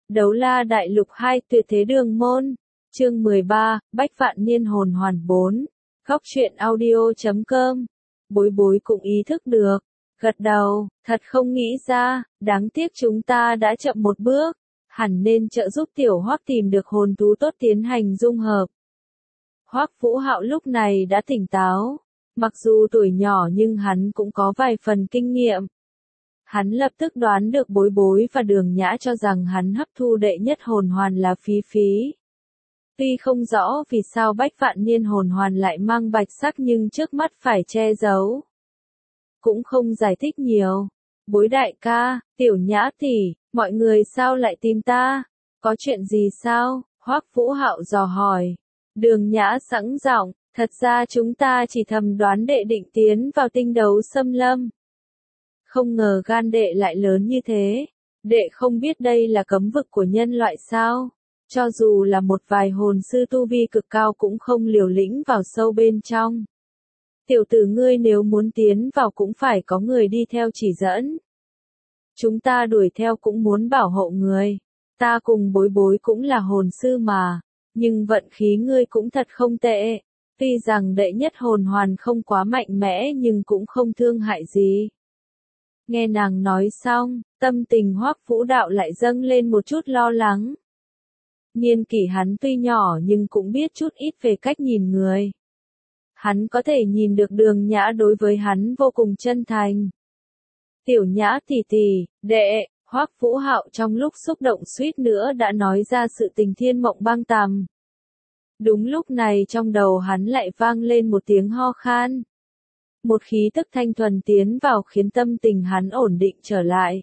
Đấu la đại lục 2 tuyệt thế đường môn. Chương 13, Bách vạn niên hồn hoàn 4. Góc truyện audio.com. Bối bối cũng ý thức được. Gật đầu, thật không nghĩ ra, đáng tiếc chúng ta đã chậm một bước. Hẳn nên trợ giúp tiểu Hoắc tìm được hồn thú tốt tiến hành dung hợp. Hoắc Vũ Hạo lúc này đã tỉnh táo. Mặc dù tuổi nhỏ nhưng hắn cũng có vài phần kinh nghiệm. Hắn lập tức đoán được bối bối và đường nhã cho rằng hắn hấp thu đệ nhất hồn hoàn là phí phí. Tuy không rõ vì sao bách vạn niên hồn hoàn lại mang bạch sắc nhưng trước mắt phải che giấu. Cũng không giải thích nhiều. Bối đại ca, tiểu nhã tỷ, mọi người sao lại tìm ta? Có chuyện gì sao? Hoắc Vũ Hạo dò hỏi. Đường nhã sẵn giọng, thật ra chúng ta chỉ thầm đoán đệ định tiến vào tinh đấu xâm lâm. Không ngờ gan đệ lại lớn như thế. Đệ không biết đây là cấm vực của nhân loại sao? Cho dù là một vài hồn sư tu vi cực cao cũng không liều lĩnh vào sâu bên trong. Tiểu tử ngươi nếu muốn tiến vào cũng phải có người đi theo chỉ dẫn. Chúng ta đuổi theo cũng muốn bảo hộ người. Ta cùng bối bối cũng là hồn sư mà. Nhưng vận khí ngươi cũng thật không tệ. Tuy rằng đệ nhất hồn hoàn không quá mạnh mẽ nhưng cũng không thương hại gì. Nghe nàng nói xong, tâm tình Hoắc Vũ Đạo lại dâng lên một chút lo lắng. Niên kỷ hắn tuy nhỏ nhưng cũng biết chút ít về cách nhìn người. Hắn có thể nhìn được đường nhã đối với hắn vô cùng chân thành. Tiểu nhã tỷ tỷ, đệ, Hoắc Vũ Hạo trong lúc xúc động suýt nữa đã nói ra sự tình thiên mộng băng tàm. Đúng lúc này trong đầu hắn lại vang lên một tiếng ho khan. Một khí tức thanh thuần tiến vào khiến tâm tình hắn ổn định trở lại.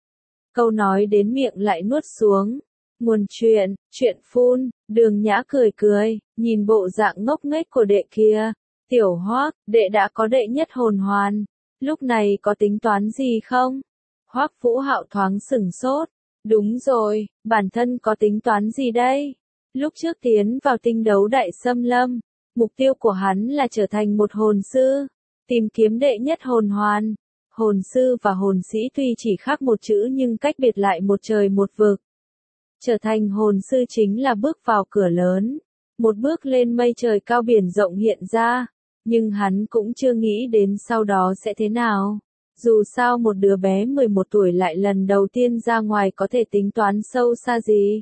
Câu nói đến miệng lại nuốt xuống. Nguồn chuyện phun, đường nhã cười cười, nhìn bộ dạng ngốc nghếch của đệ kia. Tiểu Hoắc, đệ đã có đệ nhất hồn hoàn. Lúc này có tính toán gì không? Hoắc Vũ Hạo thoáng sửng sốt. Đúng rồi, bản thân có tính toán gì đây? Lúc trước tiến vào tinh đấu đại xâm lâm, mục tiêu của hắn là trở thành một hồn sư. Tìm kiếm đệ nhất hồn hoàn. Hồn sư và hồn sĩ tuy chỉ khác một chữ nhưng cách biệt lại một trời một vực. Trở thành hồn sư chính là bước vào cửa lớn. Một bước lên mây trời cao biển rộng hiện ra. Nhưng hắn cũng chưa nghĩ đến sau đó sẽ thế nào. Dù sao một đứa bé 11 tuổi lại lần đầu tiên ra ngoài có thể tính toán sâu xa gì.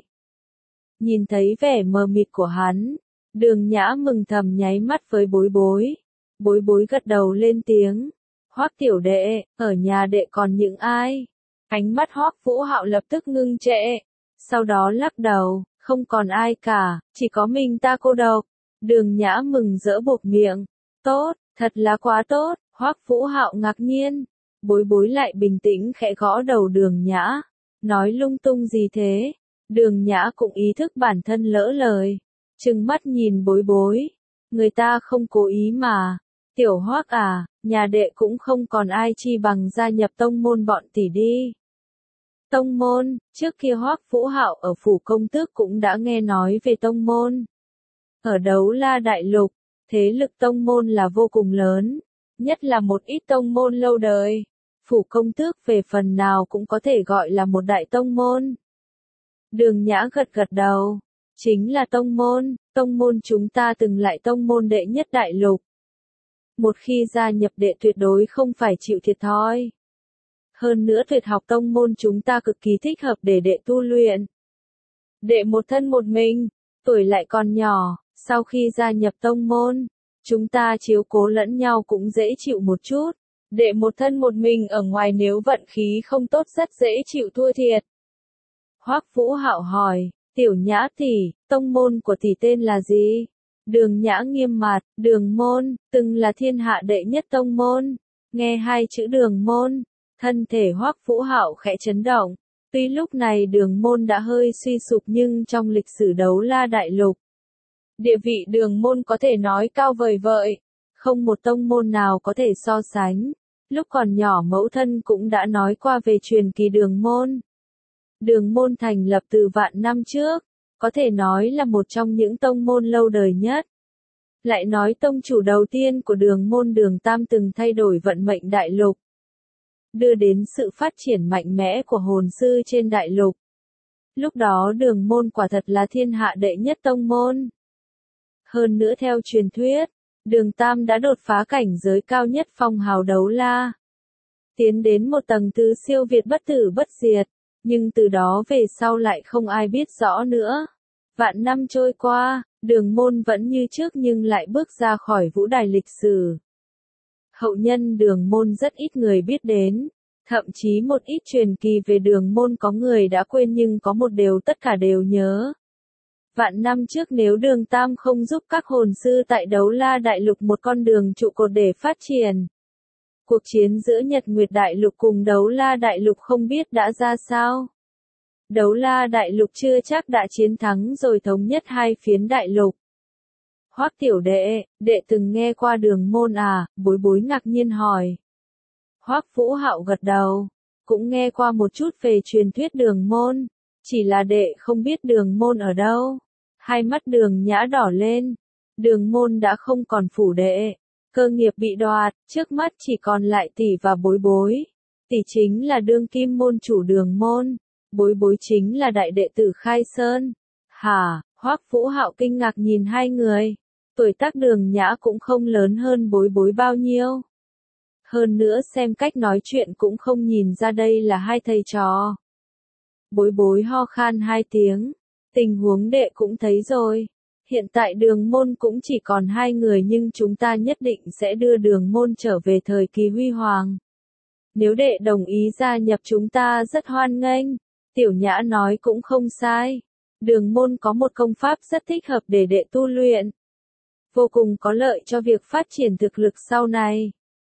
Nhìn thấy vẻ mờ mịt của hắn, đường nhã mừng thầm nháy mắt với bối bối. Bối bối gật đầu lên tiếng. Hoắc tiểu đệ, ở nhà đệ còn những ai? Ánh mắt Hoắc Vũ Hạo lập tức ngưng trệ. Sau đó lắc đầu, không còn ai cả, chỉ có mình ta cô độc. Đường nhã mừng rỡ buộc miệng. Tốt, thật là quá tốt, Hoắc Vũ Hạo ngạc nhiên. Bối bối lại bình tĩnh khẽ gõ đầu đường nhã. Nói lung tung gì thế? Đường nhã cũng ý thức bản thân lỡ lời. Trừng mắt nhìn bối bối. Người ta không cố ý mà. Tiểu Hoắc à, nhà đệ cũng không còn ai chi bằng gia nhập tông môn bọn tỷ đi. Tông môn, trước kia Hoắc Vũ Hạo ở phủ công tước cũng đã nghe nói về tông môn. Ở đấu la đại lục, thế lực tông môn là vô cùng lớn, nhất là một ít tông môn lâu đời. Phủ công tước về phần nào cũng có thể gọi là một đại tông môn. Đường nhã gật gật đầu, chính là tông môn chúng ta từng lại tông môn đệ nhất đại lục. Một khi gia nhập đệ tuyệt đối không phải chịu thiệt thòi. Hơn nữa tuyệt học tông môn chúng ta cực kỳ thích hợp để đệ tu luyện. Đệ một thân một mình, tuổi lại còn nhỏ, sau khi gia nhập tông môn, chúng ta chiếu cố lẫn nhau cũng dễ chịu một chút. Đệ một thân một mình ở ngoài nếu vận khí không tốt rất dễ chịu thua thiệt. Hoắc Vũ Hạo hỏi, tiểu nhã tỷ, tông môn của tỷ tên là gì? Đường nhã nghiêm mặt, đường môn, từng là thiên hạ đệ nhất tông môn. Nghe hai chữ đường môn, thân thể Hoắc Vũ Hạo khẽ chấn động. Tuy lúc này đường môn đã hơi suy sụp nhưng trong lịch sử đấu la đại lục, địa vị đường môn có thể nói cao vời vợi. Không một tông môn nào có thể so sánh. Lúc còn nhỏ mẫu thân cũng đã nói qua về truyền kỳ đường môn. Đường môn thành lập từ vạn năm trước. Có thể nói là một trong những tông môn lâu đời nhất. Lại nói tông chủ đầu tiên của đường môn Đường Tam từng thay đổi vận mệnh đại lục. Đưa đến sự phát triển mạnh mẽ của hồn sư trên đại lục. lúc đó đường môn quả thật là thiên hạ đệ nhất tông môn. Hơn nữa theo truyền thuyết, đường Tam đã đột phá cảnh giới cao nhất phong hào đấu la. Tiến đến một tầng thứ siêu việt bất tử bất diệt, nhưng từ đó về sau lại không ai biết rõ nữa. Vạn năm trôi qua, đường môn vẫn như trước nhưng lại bước ra khỏi vũ đài lịch sử. Hậu nhân đường môn rất ít người biết đến, thậm chí một ít truyền kỳ về đường môn có người đã quên nhưng có một điều tất cả đều nhớ. Vạn năm trước nếu đường Tam không giúp các hồn sư tại Đấu La Đại Lục một con đường trụ cột để phát triển, cuộc chiến giữa Nhật Nguyệt Đại Lục cùng Đấu La Đại Lục không biết đã ra sao. Đấu La Đại Lục chưa chắc đã chiến thắng rồi thống nhất hai phiến đại lục. Hoắc tiểu đệ, đệ từng nghe qua đường môn à? Bối bối ngạc nhiên hỏi. Hoắc Vũ Hạo gật đầu, cũng nghe qua một chút về truyền thuyết đường môn, chỉ là đệ không biết đường môn ở đâu. Hai mắt Đường Nhã đỏ lên, đường môn đã không còn phủ đệ, cơ nghiệp bị đoạt, trước mắt chỉ còn lại tỷ và bối bối. Tỷ chính là đương kim môn chủ đường môn, bối bối chính là đại đệ tử Khai Sơn. Hả? Hoắc Vũ Hạo kinh ngạc nhìn hai người, tuổi tác Đường Nhã cũng không lớn hơn bối bối bao nhiêu. Hơn nữa xem cách nói chuyện cũng không nhìn ra đây là hai thầy trò. Bối bối ho khan hai tiếng, tình huống đệ cũng thấy rồi. Hiện tại đường môn cũng chỉ còn hai người nhưng chúng ta nhất định sẽ đưa đường môn trở về thời kỳ huy hoàng. Nếu đệ đồng ý gia nhập chúng ta rất hoan nghênh. Tiểu Nhã nói cũng không sai. Đường môn có một công pháp rất thích hợp để đệ tu luyện. Vô cùng có lợi cho việc phát triển thực lực sau này.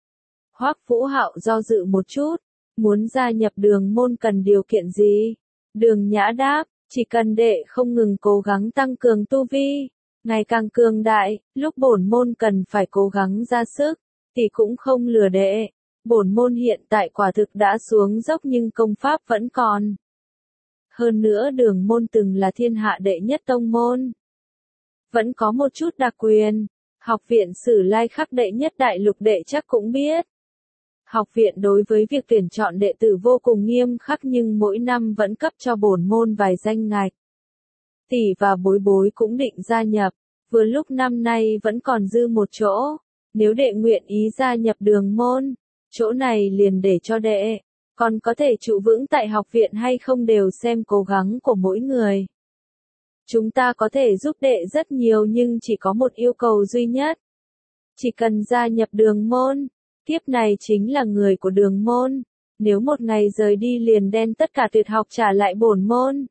Hoắc Vũ Hạo do dự một chút, muốn gia nhập đường môn cần điều kiện gì? Đường Nhã đáp, chỉ cần đệ không ngừng cố gắng tăng cường tu vi, ngày càng cường đại, lúc bổn môn cần phải cố gắng ra sức, thì cũng không lừa đệ. Bổn môn hiện tại quả thực đã xuống dốc nhưng công pháp vẫn còn. Hơn nữa đường môn từng là thiên hạ đệ nhất tông môn. Vẫn có một chút đặc quyền, học viện Sử Lai Khắc đệ nhất đại lục đệ chắc cũng biết. Học viện đối với việc tuyển chọn đệ tử vô cùng nghiêm khắc nhưng mỗi năm vẫn cấp cho bổn môn vài danh ngạch. Tỷ và bối bối cũng định gia nhập, vừa lúc năm nay vẫn còn dư một chỗ, nếu đệ nguyện ý gia nhập đường môn, chỗ này liền để cho đệ, còn có thể trụ vững tại học viện hay không đều xem cố gắng của mỗi người. Chúng ta có thể giúp đệ rất nhiều nhưng chỉ có một yêu cầu duy nhất. Chỉ cần gia nhập đường môn, kiếp này chính là người của đường môn, nếu một ngày rời đi liền đem tất cả tuyệt học trả lại bổn môn.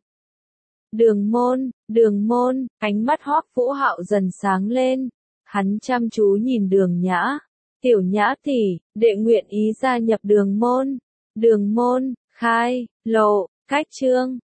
Đường môn, ánh mắt Hoắc Vũ Hạo dần sáng lên, hắn chăm chú nhìn Đường Nhã. Tiểu Nhã tỷ, đệ nguyện ý gia nhập đường môn. Đường môn, khai, lộ, cách chương.